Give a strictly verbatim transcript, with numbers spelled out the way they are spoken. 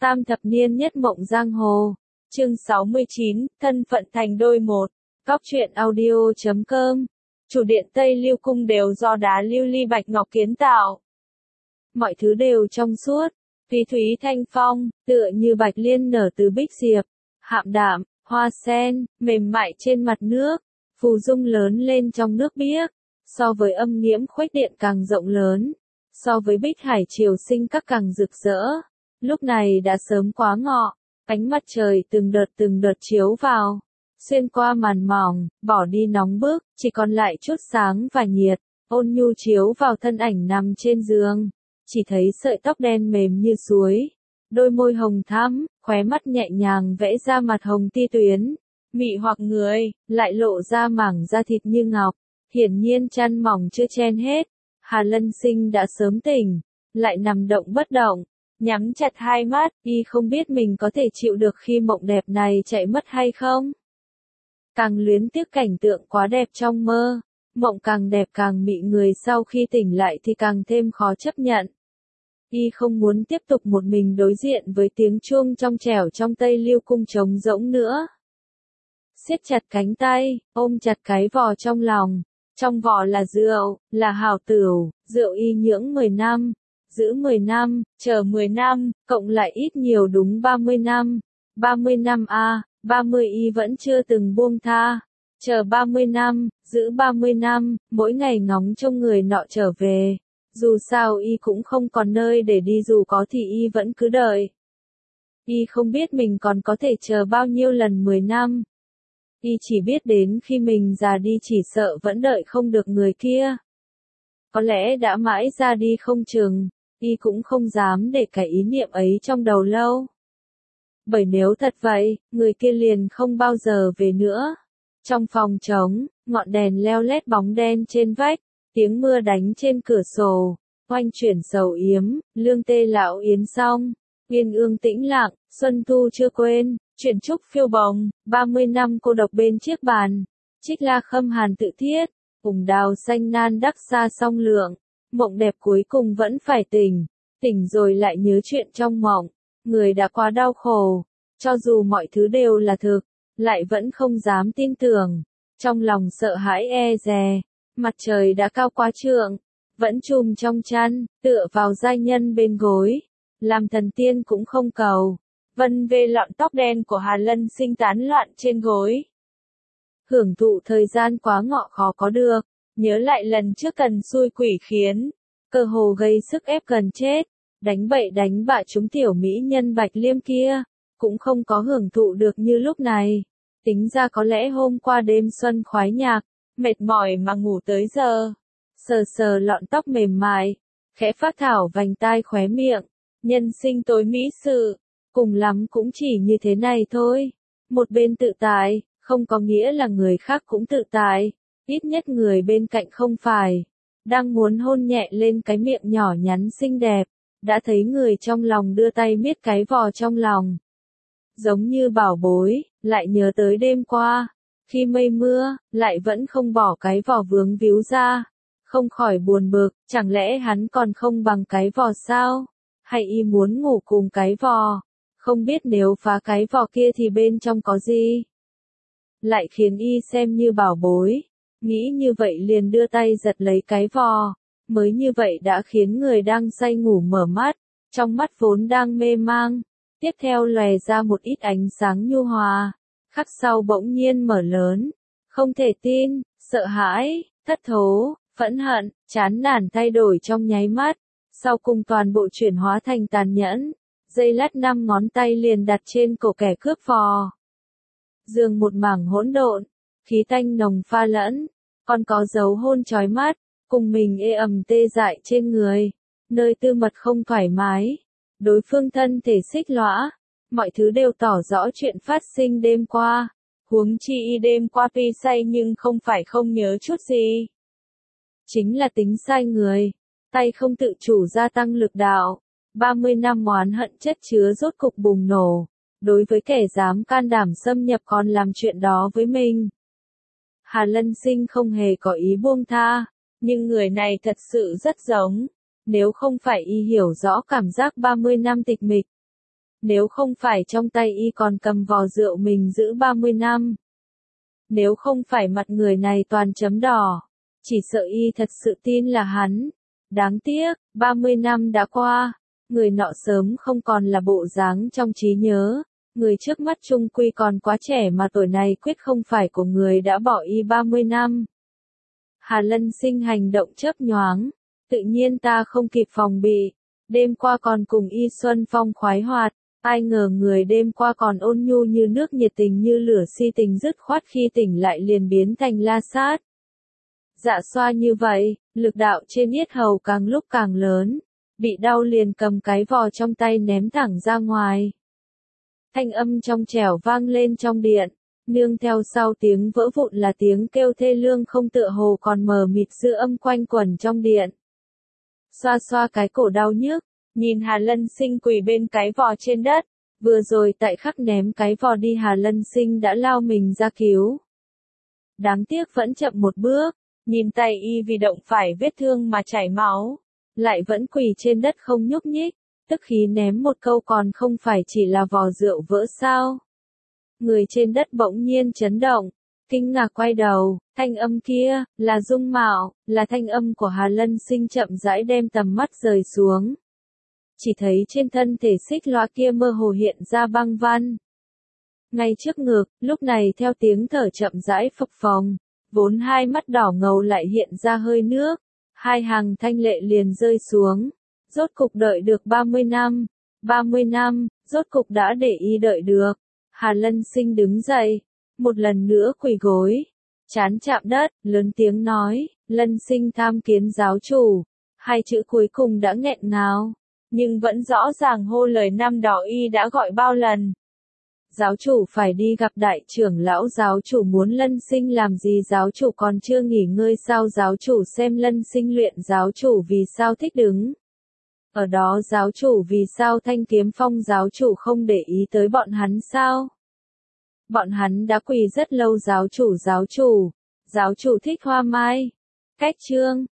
Tam thập niên nhất mộng giang hồ. Chương sáu mươi chín, thân phận thành đôi một. Cóc truyện audio chấm com. Chủ điện Tây Lưu Cung đều do đá lưu ly bạch ngọc kiến tạo. Mọi thứ đều trong suốt, thúy thúy thanh phong, tựa như bạch liên nở từ bích diệp, hạm đạm, hoa sen, mềm mại trên mặt nước, phù dung lớn lên trong nước biếc, so với âm nghiễm khuếch điện càng rộng lớn, so với bích hải triều sinh các càng rực rỡ. Lúc này đã sớm quá ngọ, ánh mặt trời từng đợt từng đợt chiếu vào, xuyên qua màn mỏng, bỏ đi nóng bức, chỉ còn lại chút sáng và nhiệt, ôn nhu chiếu vào thân ảnh nằm trên giường, chỉ thấy sợi tóc đen mềm như suối, đôi môi hồng thắm, khóe mắt nhẹ nhàng vẽ ra mặt hồng ti tuyến, mị hoặc người, lại lộ ra mảng da thịt như ngọc, hiển nhiên chăn mỏng chưa chen hết. Hà Lân Sinh đã sớm tỉnh, lại nằm động bất động, nhắm chặt hai mắt, y không biết mình có thể chịu được khi mộng đẹp này chạy mất hay không. Càng luyến tiếc cảnh tượng quá đẹp trong mơ, mộng càng đẹp càng mị người sau khi tỉnh lại thì càng thêm khó chấp nhận. Y không muốn tiếp tục một mình đối diện với tiếng chuông trong trẻo trong Tây Lưu Cung trống rỗng nữa. Siết chặt cánh tay, ôm chặt cái vò trong lòng. Trong vò là rượu, là hào tửu, rượu y nhưỡng mười năm, giữ mười năm, chờ mười năm, cộng lại ít nhiều đúng ba mươi năm. ba mươi năm a, à, ba mươi y vẫn chưa từng buông tha. Chờ ba mươi năm, giữ ba mươi năm, mỗi ngày ngóng trông người nọ trở về. Dù sao y cũng không còn nơi để đi, dù có thì y vẫn cứ đợi. Y không biết mình còn có thể chờ bao nhiêu lần mười năm. Y chỉ biết đến khi mình già đi chỉ sợ vẫn đợi không được người kia. Có lẽ đã mãi ra đi không chừng, y cũng không dám để cái ý niệm ấy trong đầu lâu. Bởi nếu thật vậy, người kia liền không bao giờ về nữa. Trong phòng trống, ngọn đèn leo lét bóng đen trên vách, tiếng mưa đánh trên cửa sổ, oanh chuyển sầu yếm, lương tê lão yến xong, uyên ương tĩnh lặng, xuân thu chưa quên. Chuyện trúc phiêu bồng, ba mươi năm cô độc bên chiếc bàn, trích la khâm hàn tự thiết, cùng đào xanh nan đắc xa song lượng, mộng đẹp cuối cùng vẫn phải tỉnh, tỉnh rồi lại nhớ chuyện trong mộng, người đã quá đau khổ, cho dù mọi thứ đều là thực, lại vẫn không dám tin tưởng, trong lòng sợ hãi e dè, mặt trời đã cao quá trượng, vẫn chùm trong chăn, tựa vào giai nhân bên gối, làm thần tiên cũng không cầu. Vân về lọn tóc đen của Hà Lân Sinh tán loạn trên gối. Hưởng thụ thời gian quá ngọ khó có được, nhớ lại lần trước cần xui quỷ khiến, cơ hồ gây sức ép gần chết, đánh bậy đánh bạ chúng tiểu mỹ nhân Bạch Liêm kia, cũng không có hưởng thụ được như lúc này. Tính ra có lẽ hôm qua đêm xuân khoái nhạc, mệt mỏi mà ngủ tới giờ. Sờ sờ lọn tóc mềm mại, khẽ phát thảo vành tai khóe miệng, nhân sinh tối mỹ sự. Cùng lắm cũng chỉ như thế này thôi. Một bên tự tại, không có nghĩa là người khác cũng tự tại. Ít nhất người bên cạnh không phải. Đang muốn hôn nhẹ lên cái miệng nhỏ nhắn xinh đẹp. Đã thấy người trong lòng đưa tay miết cái vò trong lòng. Giống như bảo bối, lại nhớ tới đêm qua. Khi mây mưa, lại vẫn không bỏ cái vò vướng víu ra. Không khỏi buồn bực, chẳng lẽ hắn còn không bằng cái vò sao? Hay y muốn ngủ cùng cái vò? Không biết nếu phá cái vò kia thì bên trong có gì? Lại khiến y xem như bảo bối. Nghĩ như vậy liền đưa tay giật lấy cái vò. Mới như vậy đã khiến người đang say ngủ mở mắt. Trong mắt vốn đang mê mang. Tiếp theo lòe ra một ít ánh sáng nhu hòa. Khắc sau bỗng nhiên mở lớn. Không thể tin, sợ hãi, thất thố, phẫn hận, chán nản thay đổi trong nháy mắt. Sau cùng toàn bộ chuyển hóa thành tàn nhẫn. Dây lát năm ngón tay liền đặt trên cổ kẻ cướp vò. Giường một mảng hỗn độn, khí tanh nồng pha lẫn, còn có dấu hôn chói mắt, cùng mình ê ẩm tê dại trên người, nơi tư mật không thoải mái, đối phương thân thể xích lõa, mọi thứ đều tỏ rõ chuyện phát sinh đêm qua, huống chi y đêm qua tuy say nhưng không phải không nhớ chút gì. Chính là tính sai người, tay không tự chủ gia tăng lực đạo. ba mươi năm oán hận chất chứa rốt cục bùng nổ, đối với kẻ dám can đảm xâm nhập còn làm chuyện đó với mình. Hà Lân Sinh không hề có ý buông tha, nhưng người này thật sự rất giống, nếu không phải y hiểu rõ cảm giác ba mươi năm tịch mịch. Nếu không phải trong tay y còn cầm vò rượu mình giữ ba mươi năm. Nếu không phải mặt người này toàn chấm đỏ. Chỉ sợ y thật sự tin là hắn. Đáng tiếc, ba mươi năm đã qua. Người nọ sớm không còn là bộ dáng trong trí nhớ. Người trước mắt chung quy còn quá trẻ mà tuổi này quyết không phải của người đã bỏ y ba mươi năm. Hà Lân Sinh hành động chớp nhoáng. Tự nhiên ta không kịp phòng bị. Đêm qua còn cùng y xuân phong khoái hoạt. Ai ngờ người đêm qua còn ôn nhu như nước, nhiệt tình như lửa, si tình dứt khoát khi tỉnh lại liền biến thành la sát. Dạ xoa như vậy, lực đạo trên yết hầu càng lúc càng lớn. Bị đau liền cầm cái vò trong tay ném thẳng ra ngoài. Thanh âm trong trẻo vang lên trong điện. Nương theo sau tiếng vỡ vụn là tiếng kêu thê lương không tựa hồ còn mờ mịt dư âm quanh quẩn trong điện. Xoa xoa cái cổ đau nhức. Nhìn Hà Lân Sinh quỳ bên cái vò trên đất, vừa rồi tại khắc ném cái vò đi Hà Lân Sinh đã lao mình ra cứu. Đáng tiếc vẫn chậm một bước, nhìn tay y vì động phải vết thương mà chảy máu, lại vẫn quỳ trên đất không nhúc nhích, tức khí ném một câu còn không phải chỉ là vò rượu vỡ sao. Người trên đất bỗng nhiên chấn động, kinh ngạc quay đầu, thanh âm kia, là Dung Mạo, là thanh âm của Hà Lân Sinh chậm rãi đem tầm mắt rời xuống. Chỉ thấy trên thân thể xích loa kia mơ hồ hiện ra băng văn. Ngay trước ngực, lúc này theo tiếng thở chậm rãi phập phồng, vốn hai mắt đỏ ngầu lại hiện ra hơi nước, hai hàng thanh lệ liền rơi xuống. Rốt cục đợi được ba mươi năm, ba mươi năm, rốt cục đã để y đợi được. Hà Lân Sinh đứng dậy, một lần nữa quỳ gối, trán chạm đất, lớn tiếng nói, Lân Sinh tham kiến giáo chủ. Hai chữ cuối cùng đã nghẹn ngào. Nhưng vẫn rõ ràng hô lời năm đó y đã gọi bao lần. Giáo chủ phải đi gặp đại trưởng lão, giáo chủ muốn Lân Sinh làm gì, giáo chủ còn chưa nghỉ ngơi sao, giáo chủ xem Lân Sinh luyện, giáo chủ vì sao thích đứng ở đó, giáo chủ vì sao thanh kiếm phong, giáo chủ không để ý tới bọn hắn sao. Bọn hắn đã quỳ rất lâu, giáo chủ giáo chủ, giáo chủ thích hoa mai. Cách chương